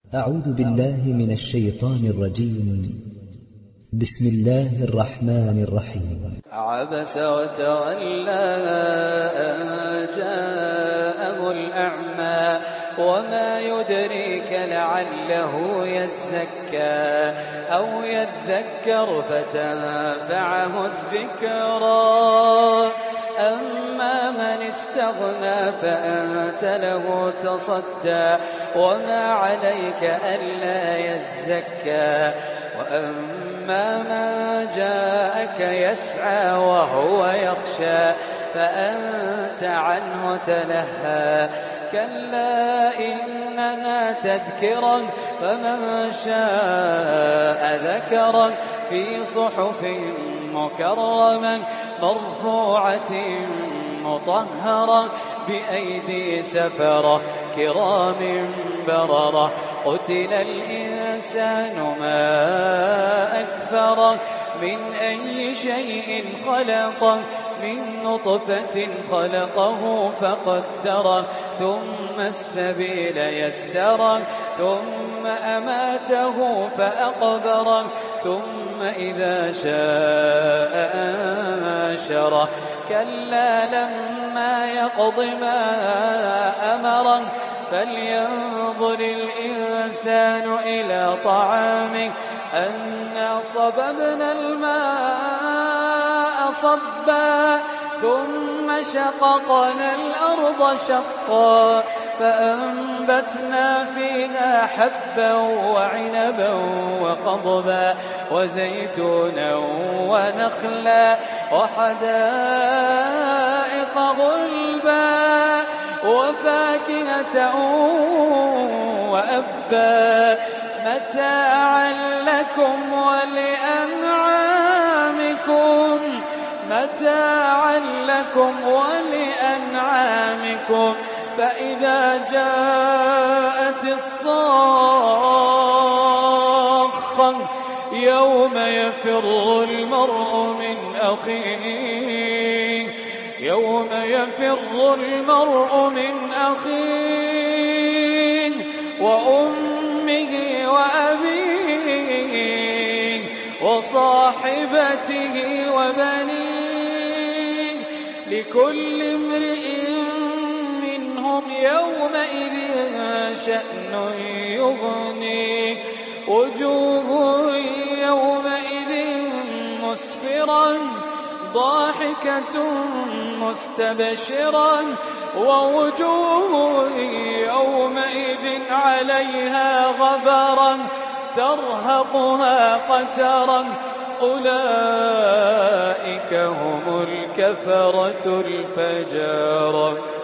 أعوذ بالله من الشيطان الرجيم. بسم الله الرحمن الرحيم. عبس وتولى أن جاءه الأعمى وما يدريك لعله يزكى أو يذكر فتنفعه الذكرى. أما من استغنى فأنت له تصدى وما عليك ألا يزكى. وأما من جاءك يسعى وهو يخشى فأنت عنه تلهى. كلا إنها تذكرة فمن شاء ذكره في صحف مكرمة مرفوعة مطهرة بأيدي سفرة كرام بررة. قتل الإنسان ما أكفره من أي شيء خلقه من نطفة خلقه فقدره ثم السبيل يسره ثم أماته فأقبره ثم إذا شاء أنشره. كلا لما يقض ما أمره فلينظر الإنسان إلى طعامه أنا صببنا الماء صبا ثم شققنا الأرض شقا فأنبتنا فيها حبا وعنبا وقضبا وزيتونا ونخلا وحدائق غلبا وفاكهة وأبا متاعا لكم ولأنعامكم فإذا جاءت الصاخة يوم يفر المرء من أخيه وأمه وأبيه وصاحبته وبنيه لكل امرئ منهم يومئذ شأن يغنيه. وجوه يومئذ مسفرة ضاحكة مستبشرة ووجوه يومئذ عليها غبرة ترهقها قترة أولئك هم الكفرة الفجرة.